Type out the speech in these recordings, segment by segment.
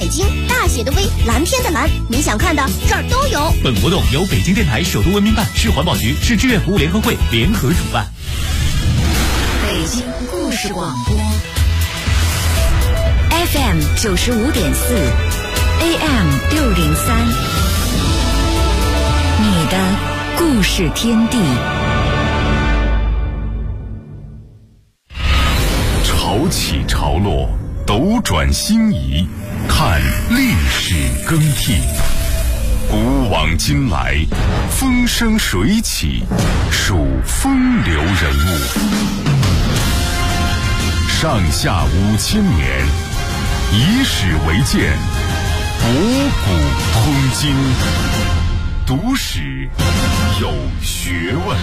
北京，大写的 V， 蓝天的蓝，你想看的这儿都有。 本活动由北京电台首都文明办、市环保局、市志愿服务联合会联合主办。 北京故事广播 FM 95.4 AM 603，你的故事天地。 潮起潮落，斗转星移，看历史更替。古往今来，风生水起，数风流人物。上下5000年，以史为鉴，博古通今，读史有学问。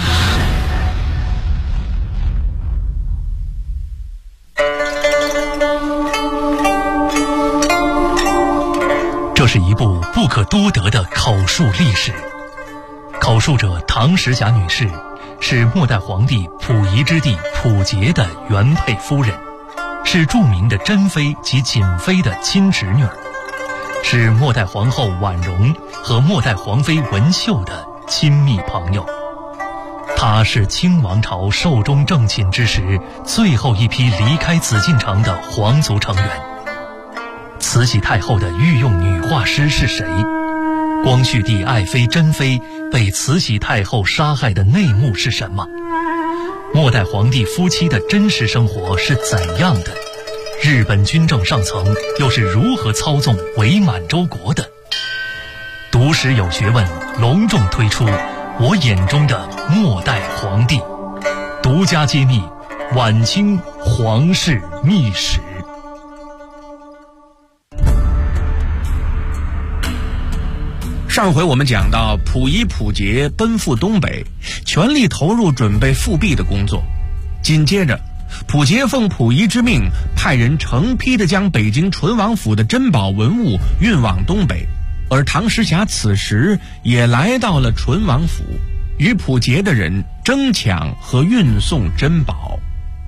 这是一部不可多得的口述历史。口述者唐时霞女士是末代皇帝溥仪之弟溥杰的原配夫人，是著名的珍妃及瑾妃的亲侄女儿，是末代皇后婉容和末代皇妃文秀的亲密朋友。她是清王朝寿终正寝之时最后一批离开紫禁城的皇族成员。慈禧太后的御用女画师是谁？光绪帝爱妃珍妃被慈禧太后杀害的内幕是什么？末代皇帝夫妻的真实生活是怎样的？日本军政上层又是如何操纵伪满洲国的？读史有学问隆重推出我眼中的末代皇帝，独家揭秘晚清皇室秘史。 上回我们讲到溥仪溥杰奔赴东北，全力投入准备复辟的工作。紧接着溥杰奉溥仪之命，派人成批地将北京淳王府的珍宝文物运往东北，而唐时霞此时也来到了淳王府，与溥杰的人争抢和运送珍宝。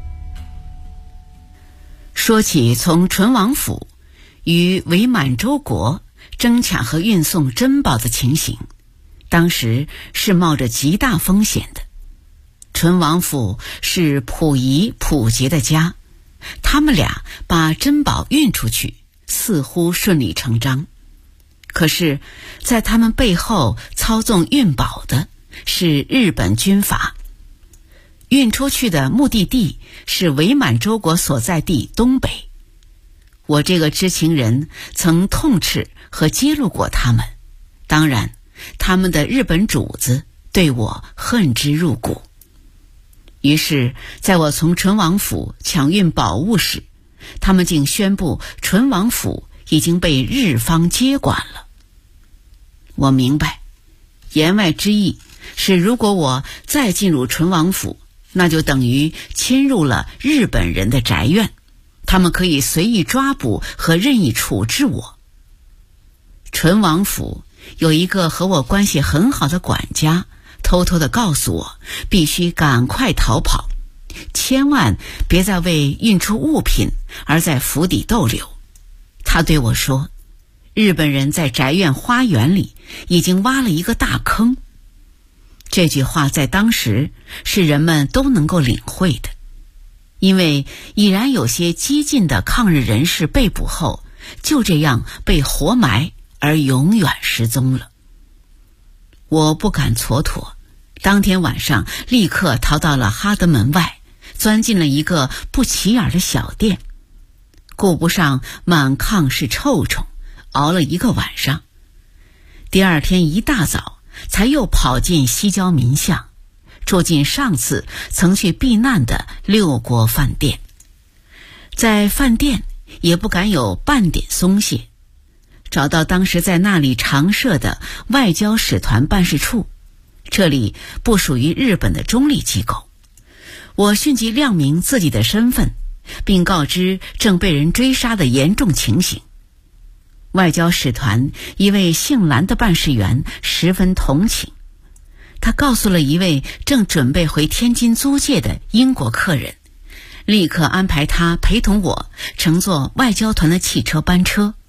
说起从淳王府与伪满洲国争抢和运送珍宝的情形，当时是冒着极大风险的。淳王府是溥仪溥杰的家，他们俩把珍宝运出去似乎顺理成章，可是在他们背后操纵运宝的是日本军阀，运出去的目的地是伪满洲国所在地东北。我这个知情人曾痛斥和揭露过他们，当然他们的日本主子对我恨之入骨。于是在我从淳王府抢运宝物时，他们竟宣布淳王府已经被日方接管了。我明白，言外之意是如果我再进入淳王府，那就等于侵入了日本人的宅院，他们可以随意抓捕和任意处置我。淳王府有一个和我关系很好的管家，偷偷地告诉我必须赶快逃跑，千万别再为运出物品而在府邸逗留。他对我说，日本人在宅院花园里已经挖了一个大坑。这句话在当时是人们都能够领会的，因为已然有些激进的抗日人士被捕后就这样被活埋而永远失踪了。我不敢蹉跎，当天晚上立刻逃到了哈德门外，钻进了一个不起眼的小店，顾不上满炕是臭虫，熬了一个晚上。第二天一大早才又跑进西郊民巷，住进上次曾去避难的六国饭店。在饭店也不敢有半点松懈，找到当时在那里常设的外交使团办事处，这里不属于日本的中立机构。我迅即亮明自己的身份，并告知正被人追杀的严重情形。外交使团一位姓蓝的办事员十分同情，他告诉了一位正准备回天津租界的英国客人，立刻安排他陪同我乘坐外交团的汽车班车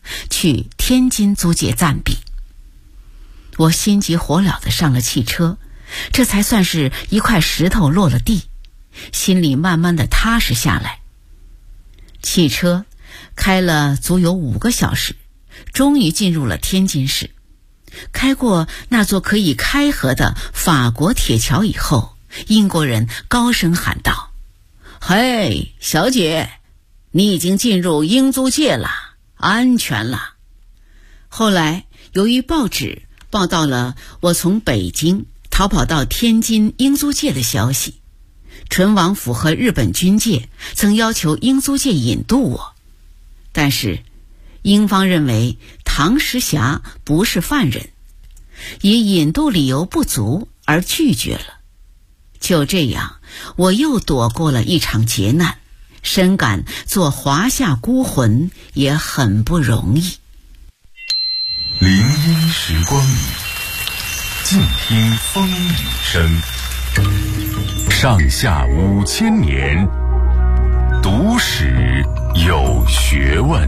去天津租界暂避。我心急火燎地上了汽车，这才算是一块石头落了地，心里慢慢地踏实下来。汽车开了足有5个小时，终于进入了天津市。开过那座可以开河的法国铁桥以后，英国人高声喊道：“嘿，小姐，你已经进入英租界了，安全了。”后来由于报纸报道了我从北京逃跑到天津英租界的消息，淳王府和日本军界曾要求英租界引渡我，但是英方认为唐时霞不是犯人，以引渡理由不足而拒绝了。就这样，我又躲过了一场劫难，深感做华夏孤魂也很不容易。 林荫时光里，静听风雨声。上下5000年，读史有学问。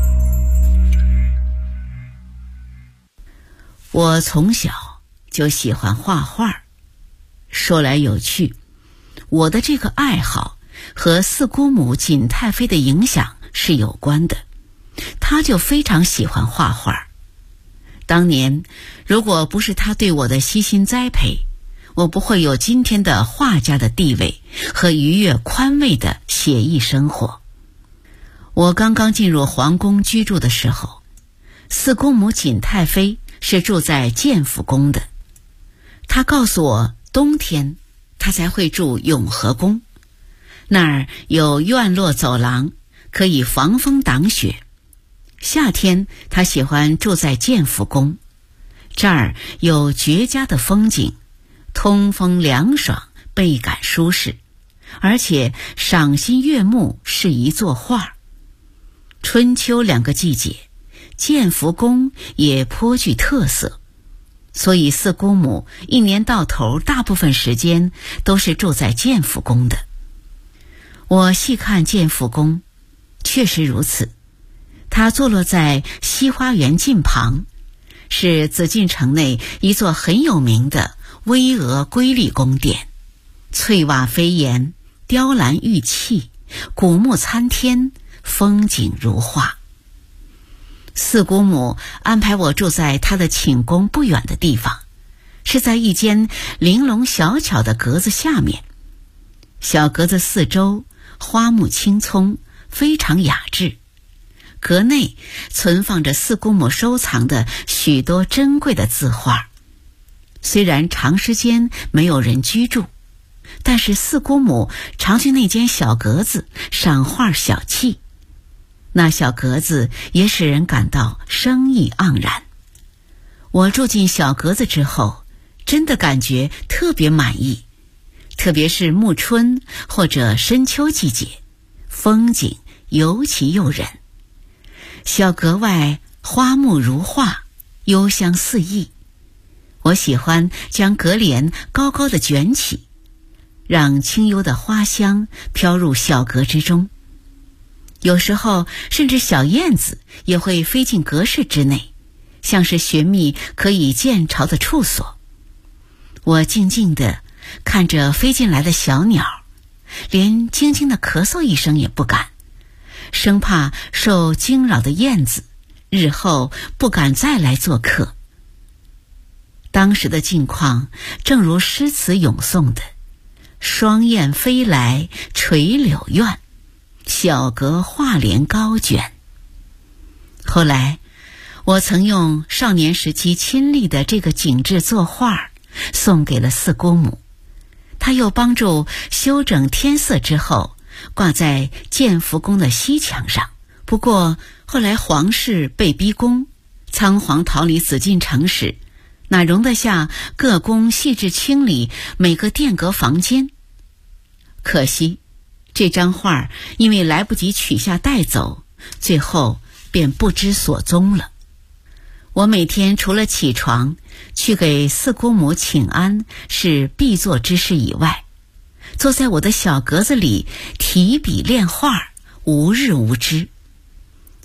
我从小就喜欢画画，说来有趣，我的这个爱好和四姑母景太妃的影响是有关的。她就非常喜欢画画。当年如果不是她对我的悉心栽培，我不会有今天的画家的地位和愉悦宽慰的写意生活。我刚刚进入皇宫居住的时候，四姑母景太妃是住在建福宫的。她告诉我，冬天她才会住永和宫，那儿有院落走廊，可以防风挡雪。夏天她喜欢住在建福宫，这儿有绝佳的风景，通风凉爽，倍感舒适，而且赏心悦目，适宜作画。春秋2个季节，建福宫也颇具特色，所以四姑母一年到头大部分时间都是住在建福宫的。我细看建福宫，确实如此。它坐落在西花园近旁，是紫禁城内一座很有名的巍峨瑰丽宫殿，翠瓦飞檐，雕栏玉砌，古木参天，风景如画。四姑母安排我住在她的寝宫不远的地方，是在一间玲珑小巧的阁子下面。小阁子四周花木青葱，非常雅致。阁内存放着四姑母收藏的许多珍贵的字画。虽然长时间没有人居住，但是四姑母常去那间小阁子赏画小憩。那小阁子也使人感到生意盎然。我住进小阁子之后，真的感觉特别满意，特别是暮春或者深秋季节，风景尤其诱人。小阁外花木如画，幽香四溢。我喜欢将阁帘高高的卷起，让清幽的花香飘入小阁之中。有时候甚至小燕子也会飞进阁室之内，像是寻觅可以见巢的处所。我静静地看着飞进来的小鸟，连轻轻地咳嗽一声也不敢，生怕受惊扰的燕子日后不敢再来做客。当时的境况正如诗词咏颂的：双燕飞来垂柳院，小阁画帘高卷。后来我曾用少年时期亲历的这个景致作画，送给了四姑母。她又帮助修整天色之后，挂在建福宫的西墙上。不过后来皇室被逼宫，仓皇逃离紫禁城时，哪容得下各宫细致清理每个殿阁房间。可惜这张画因为来不及取下带走，最后便不知所踪了。我每天除了起床去给四姑母请安是必做之事以外，坐在我的小阁子里提笔练画，无日无之。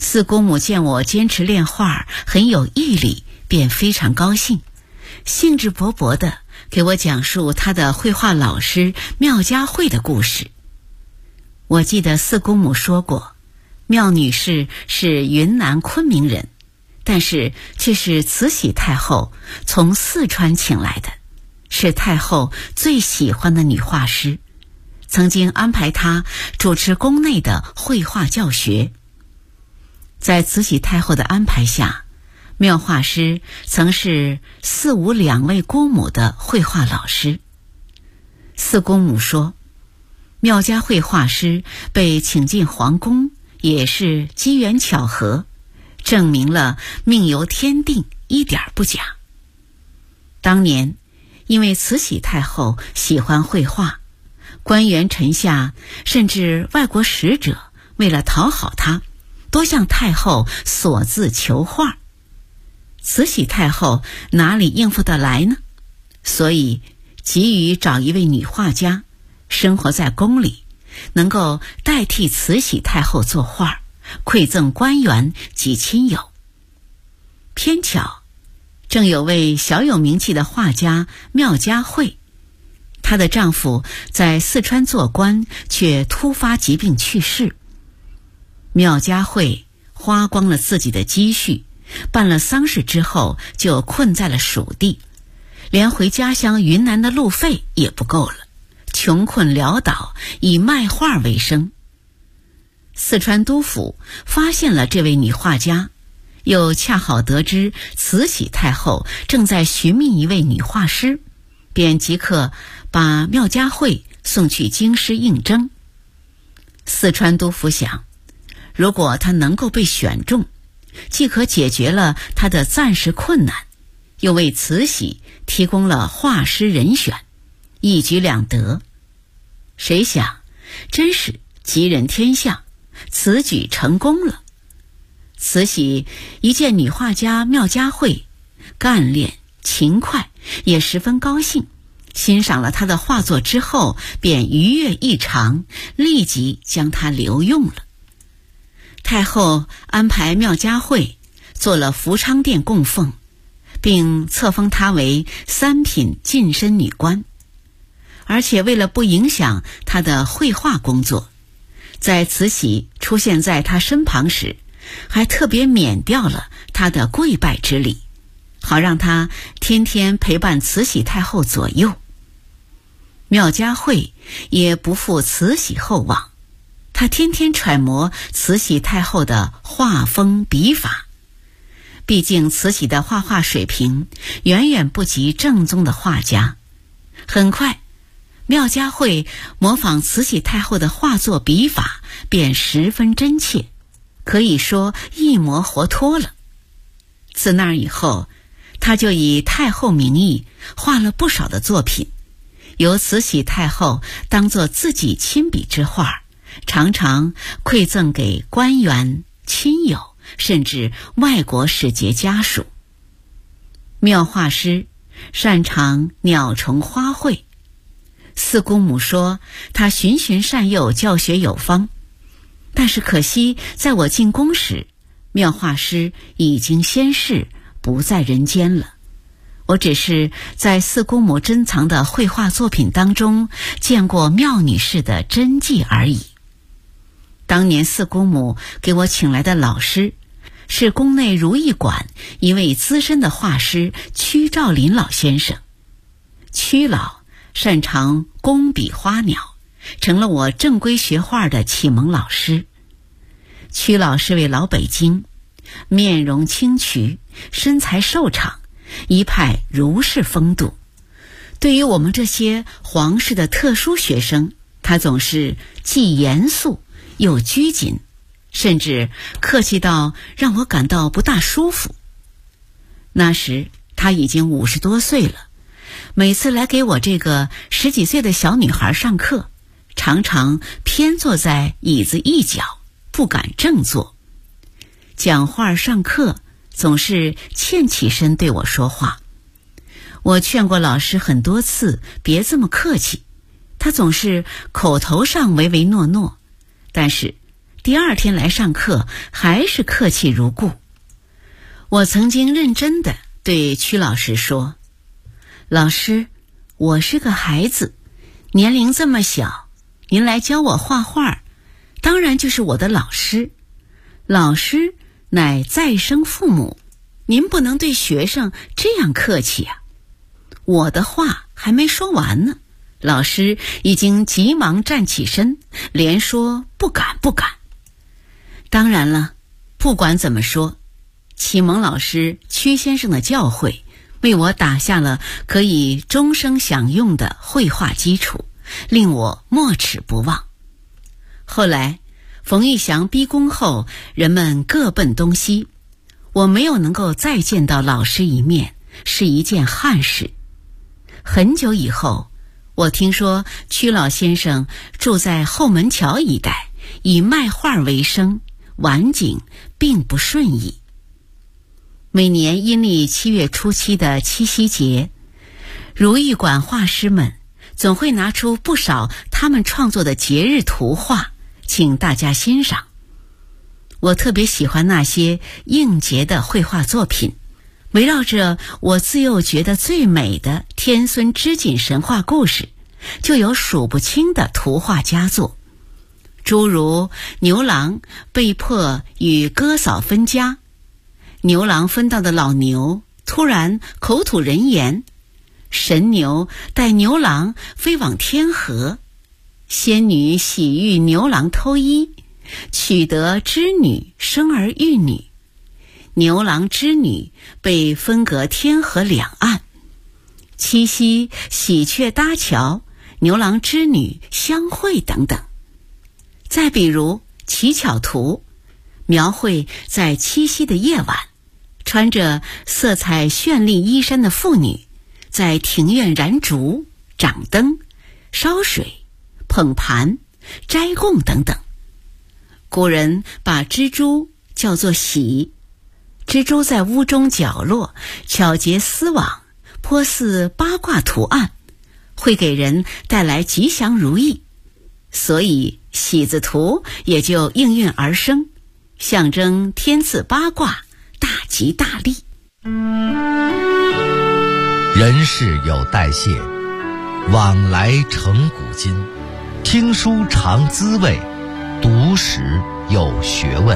四姑母见我坚持练画，很有毅力，便非常高兴，兴致勃勃地给我讲述她的绘画老师妙佳慧的故事。我记得四姑母说过，妙女士是云南昆明人，但是却是慈禧太后从四川请来的，是太后最喜欢的女画师，曾经安排她主持宫内的绘画教学。在慈禧太后的安排下，妙画师曾是四五两位姑母的绘画老师。四姑母说，妙佳慧画师被请进皇宫也是机缘巧合，证明了命由天定，一点不假。当年因为慈禧太后喜欢绘画，官员臣下甚至外国使者为了讨好她，多向太后索字求画。慈禧太后哪里应付得来呢？所以急于找一位女画家，生活在宫里，能够代替慈禧太后作画，馈赠官员及亲友。偏巧正有位小有名气的画家妙佳慧，她的丈夫在四川做官，却突发疾病去世。妙佳慧花光了自己的积蓄，办了丧事之后就困在了蜀地，连回家乡云南的路费也不够了，穷困潦倒，以卖画为生。四川督府发现了这位女画家，又恰好得知慈禧太后正在寻觅一位女画师，便即刻把妙佳慧送去京师应征。四川督府想，如果她能够被选中，既可解决了她的暂时困难，又为慈禧提供了画师人选，一举两得。谁想真是吉人天相，此举成功了。慈禧一见女画家妙佳慧干练勤快，也十分高兴，欣赏了她的画作之后，便愉悦异常，立即将她留用了。太后安排妙佳慧做了福昌殿供奉，并册封她为三品近身女官。而且为了不影响她的绘画工作，在慈禧出现在她身旁时，还特别免掉了她的跪拜之礼，好让她天天陪伴慈禧太后左右。妙佳慧也不负慈禧厚望，她天天揣摩慈禧太后的画风笔法。毕竟慈禧的画画水平远远不及正宗的画家。很快，妙佳慧模仿慈禧太后的画作笔法便十分真切，可以说一模活脱了。自那以后，她就以太后名义画了不少的作品，由慈禧太后当作自己亲笔之画，常常馈赠给官员、亲友，甚至外国使节家属。妙画师擅长鸟虫花卉，四姑母说他循循善诱，教学有方。但是可惜在我进宫时，妙画师已经仙逝，不在人间了。我只是在四姑母珍藏的绘画作品当中见过妙女士的真迹而已。当年四姑母给我请来的老师是宫内如意馆一位资深的画师屈兆林老先生。屈老擅长工笔花鸟，成了我正规学画的启蒙老师。屈老是位老北京，面容清癯，身材瘦长，一派儒士风度。对于我们这些皇室的特殊学生，他总是既严肃又拘谨，甚至客气到让我感到不大舒服。那时他已经50多岁了，每次来给我这个10几岁的小女孩上课，常常偏坐在椅子一角，不敢正坐。讲话上课总是欠起身对我说话。我劝过老师很多次别这么客气，他总是口头上唯唯诺诺，但是第二天来上课还是客气如故。我曾经认真地对曲老师说，老师，我是个孩子，年龄这么小，您来教我画画，当然就是我的老师。老师乃再生父母，您不能对学生这样客气啊。我的话还没说完呢，老师已经急忙站起身，连说不敢不敢。当然了，不管怎么说，启蒙老师曲先生的教诲为我打下了可以终生享用的绘画基础，令我没齿不忘。后来冯玉祥逼宫后，人们各奔东西，我没有能够再见到老师一面，是一件憾事。很久以后，我听说曲老先生住在后门桥一带，以卖画为生，晚景并不顺意。每年阴历7月初7的七夕节，如意馆画师们总会拿出不少他们创作的节日图画，请大家欣赏。我特别喜欢那些应节的绘画作品，围绕着我自幼觉得最美的天孙织锦神话故事，就有数不清的图画佳作，诸如牛郎被迫与哥嫂分家，牛郎分到的老牛突然口吐人言，神牛带牛郎飞往天河，仙女喜遇牛郎偷衣，取得织女生儿育女，牛郎织女被分隔天河两岸，七夕喜鹊搭桥，牛郎织女相会等等。再比如乞巧图，描绘在七夕的夜晚，穿着色彩绚丽衣衫的妇女在庭院燃烛、掌灯、烧水、捧盘、斋供等等。古人把蜘蛛叫做喜，蜘蛛在屋中角落巧结丝网，颇似八卦图案，会给人带来吉祥如意，所以喜字图也就应运而生，象征天赐八卦，大吉大利。 人世有代谢，往来成古今。听书尝滋味，读史有学问。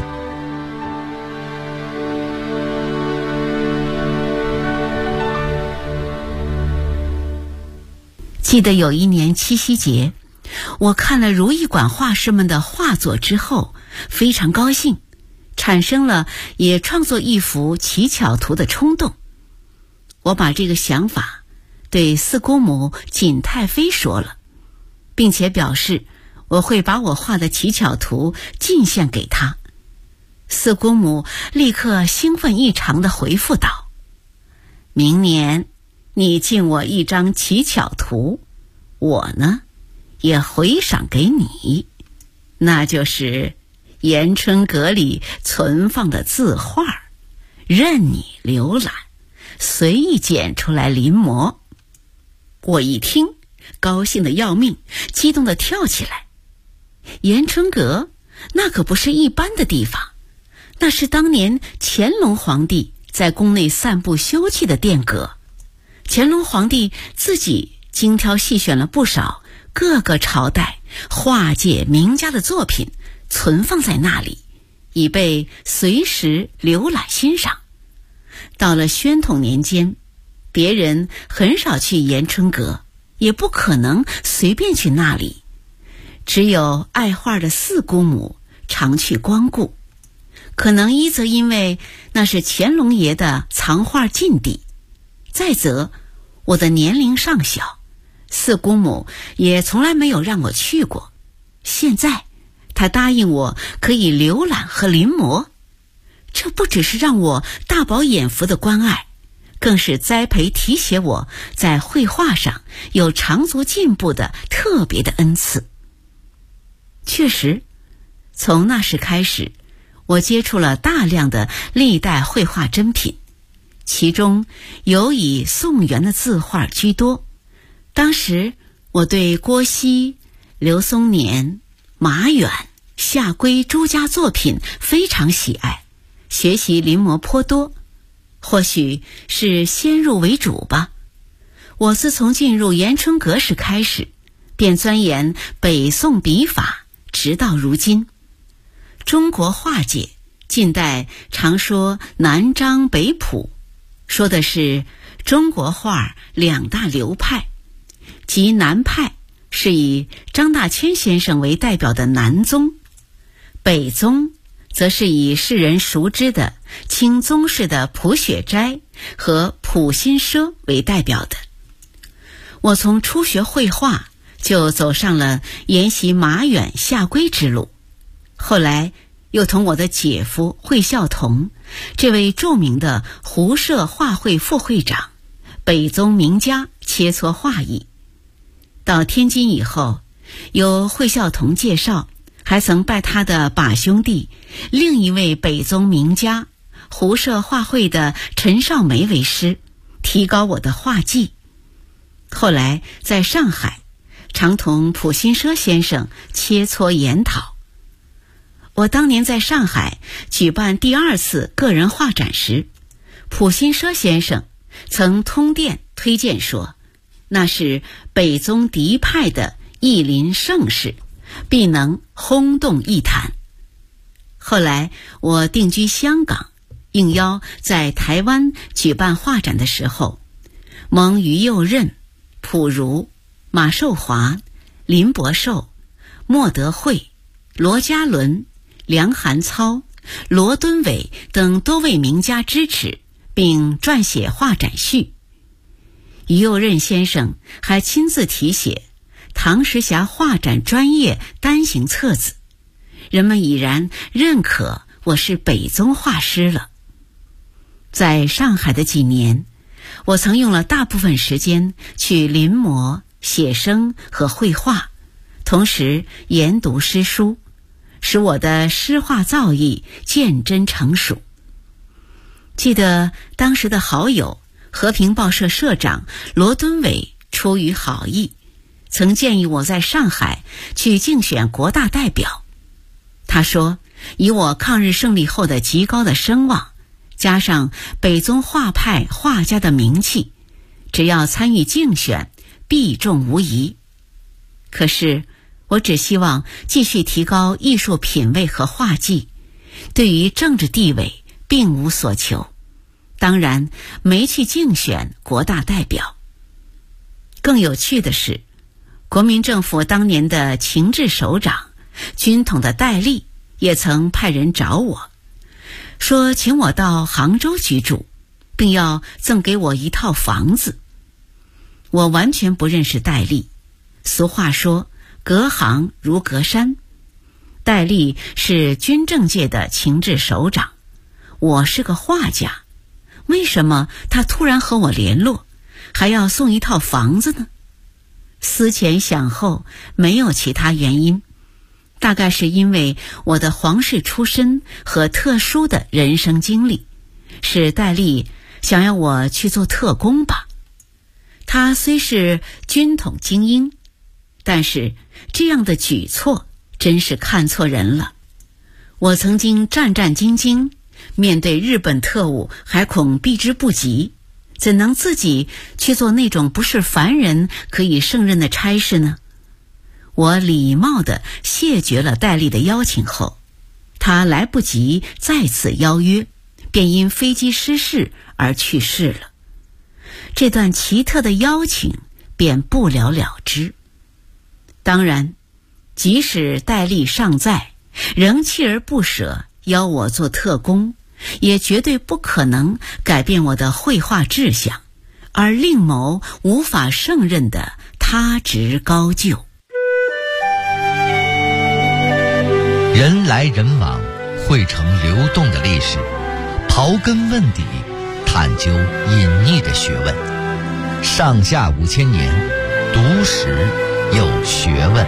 记得有一年七夕节，我看了如意馆画师们的画作之后，非常高兴，产生了也创作一幅乞巧图的冲动。我把这个想法对四姑母锦太妃说了，并且表示我会把我画的乞巧图进献给她。四姑母立刻兴奋异常地回复道，明年你进我一张乞巧图，我呢也回赏给你，那就是延春阁里存放的字画，任你浏览，随意剪出来临摹。我一听，高兴得要命，激动地跳起来。延春阁那可不是一般的地方，那是当年乾隆皇帝在宫内散步休憩的殿阁。乾隆皇帝自己精挑细选了不少各个朝代画界名家的作品，存放在那里，以备随时浏览欣赏。到了宣统年间，别人很少去延春阁，也不可能随便去那里，只有爱画的四姑母常去光顾。可能一则因为那是乾隆爷的藏画禁地，再则我的年龄尚小，四姑母也从来没有让我去过。现在她答应我可以浏览和临摹，这不只是让我大饱眼福的关爱，更是栽培提携我在绘画上有长足进步的特别的恩赐。确实，从那时开始，我接触了大量的历代绘画珍品，其中有以宋元的字画居多。当时我对郭熙、刘松年、马远、 夏圭诸家作品非常喜爱，学习临摹颇多，或许是先入为主吧。我自从进入延春阁时开始，便钻研北宋笔法，直到如今。中国画界近代常说南张北朴，说的是中国画两大流派，即南派是以张大千先生为代表的南宗，北宗则是以世人熟知的清宗室的朴雪斋和朴新奢为代表的。我从初学绘画就走上了研习马远、夏圭之路，后来又同我的姐夫惠孝同，这位著名的胡社画会副会长、北宗名家切磋画艺。到天津以后，由惠孝同介绍，还曾拜他的把兄弟另一位北宗名家胡社画会的陈少梅为师，提高我的画技。后来在上海常同朴新奢先生切磋研讨。我当年在上海举办第2次个人画展时，朴新奢先生曾通电推荐说，那是北宗嫡派的艺林盛世，必能轰动艺坛。后来我定居香港，应邀在台湾举办画展的时候，蒙于右任、朴如、马寿华、林伯寿、莫德惠、罗家伦、梁寒操、罗敦伟等多位名家支持，并撰写画展序。于右任先生还亲自题写唐时霞画展专业单行册子，人们已然认可我是北宗画师了。在上海的几年，我曾用了大部分时间去临摹、写生和绘画，同时研读诗书，使我的诗画造诣渐臻成熟。记得当时的好友和平报社社长罗敦伟出于好意，曾建议我在上海去竞选国大代表。他说，以我抗日胜利后的极高的声望，加上北宗画派画家的名气，只要参与竞选，必中无疑。可是我只希望继续提高艺术品味和画技，对于政治地位并无所求，当然没去竞选国大代表。更有趣的是，国民政府当年的情治首长、军统的戴笠也曾派人找我，说请我到杭州居住，并要赠给我一套房子。我完全不认识戴笠，俗话说隔行如隔山。戴笠是军政界的情治首长，我是个画家，为什么他突然和我联络，还要送一套房子呢？思前想后，没有其他原因，大概是因为我的皇室出身和特殊的人生经历，是戴笠想要我去做特工吧。他虽是军统精英，但是这样的举措真是看错人了。我曾经战战兢兢，面对日本特务还恐避之不及，怎能自己去做那种不是凡人可以胜任的差事呢？我礼貌地谢绝了戴笠的邀请后，他来不及再次邀约，便因飞机失事而去世了。这段奇特的邀请便不了了之。当然，即使戴笠尚在，仍锲而不舍邀我做特工，也绝对不可能改变我的绘画志向，而另谋无法胜任的他职高就。 人来人往，汇成流动的历史，刨根问底，探究隐匿的学问。上下5000年，读史有学问。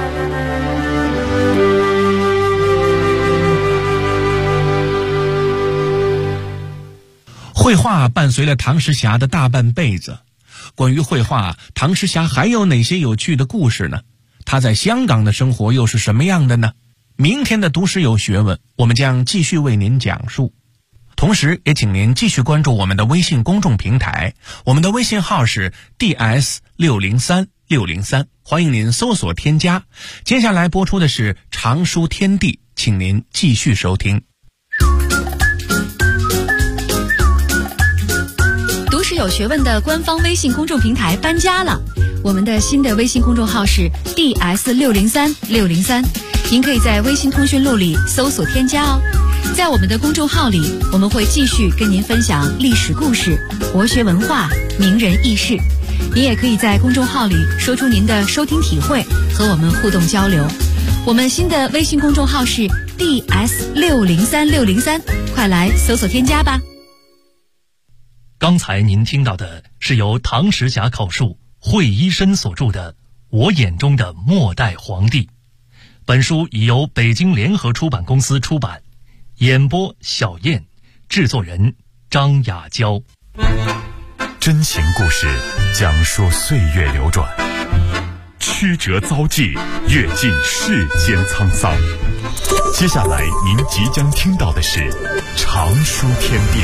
绘画伴随了唐时霞的大半辈子。关于绘画，唐时霞还有哪些有趣的故事呢？她在香港的生活又是什么样的呢？ 明天的读史有学问，我们将继续为您讲述。同时也请您继续关注我们的微信公众平台，我们的微信号是 DS603603，欢迎您搜索添加。接下来播出的是常书天地，请您继续收听。 读史有学问的官方微信公众平台搬家了，我们的新的微信公众号是 DS603603，您可以在微信通讯录里搜索添加哦。在我们的公众号里，我们会继续跟您分享历史故事、国学文化、名人轶事。您也可以在公众号里说出您的收听体会，和我们互动交流。我们新的微信公众号是 DS603603，快来搜索添加吧。 刚才您听到的是由唐时侠口述惠一生所著的《我眼中的末代皇帝》。本书已由北京联合出版公司出版，演播小燕，制作人张雅娇。 真情故事讲述岁月流转，曲折遭际，阅尽世间沧桑。接下来您即将听到的是常书天地。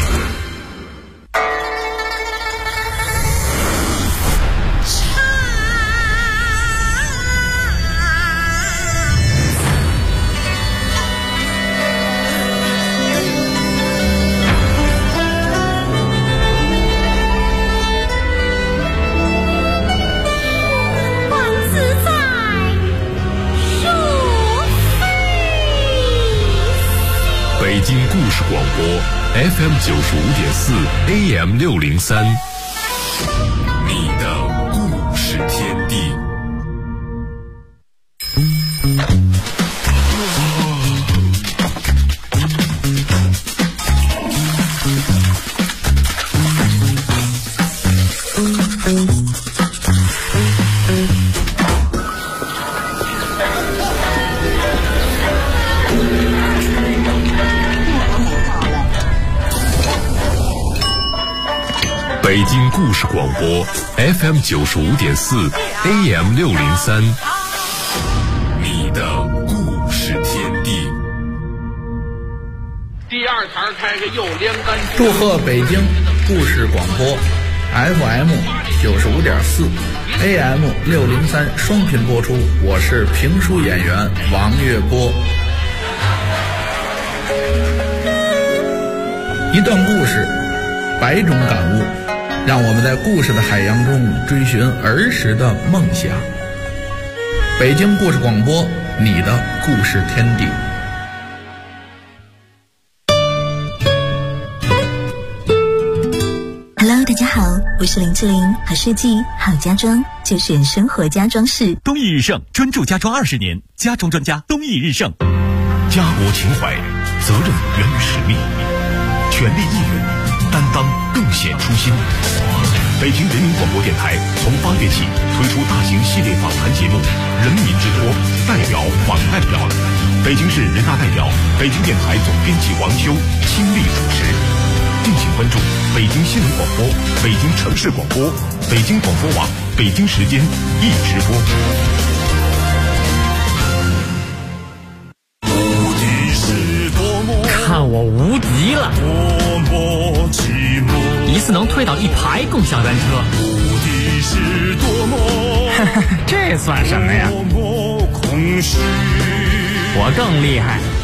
北京故事广播 FM 95.4 AM 603，你的故事天地。北京故事广播 FM 95.4 AM 603，你的故事天地。 第二台开个右连杆。 祝贺北京故事广播 FM 95.4 AM 603双频播出，我是评书演员王月波。一段故事，百种感悟，让我们在故事的海洋中追寻儿时的梦想。北京故事广播，你的故事天地。 Hello， 大家好，我是林志玲，好设计好家装就选生活家装饰。 东义日盛专注家装20年，家装专家东义日盛。 家国情怀，责任源于使命，全力义勇，担当更显初心。北京人民广播电台从8月起推出大型系列访谈节目《人民之托》，代表访代表，北京市人大代表、北京电台总编辑王修亲力主持。敬请关注北京新闻广播、北京城市广播、北京广播网、北京时间一直播。 看我无敌了！一次能推倒1排共享单车，这算什么呀？我更厉害！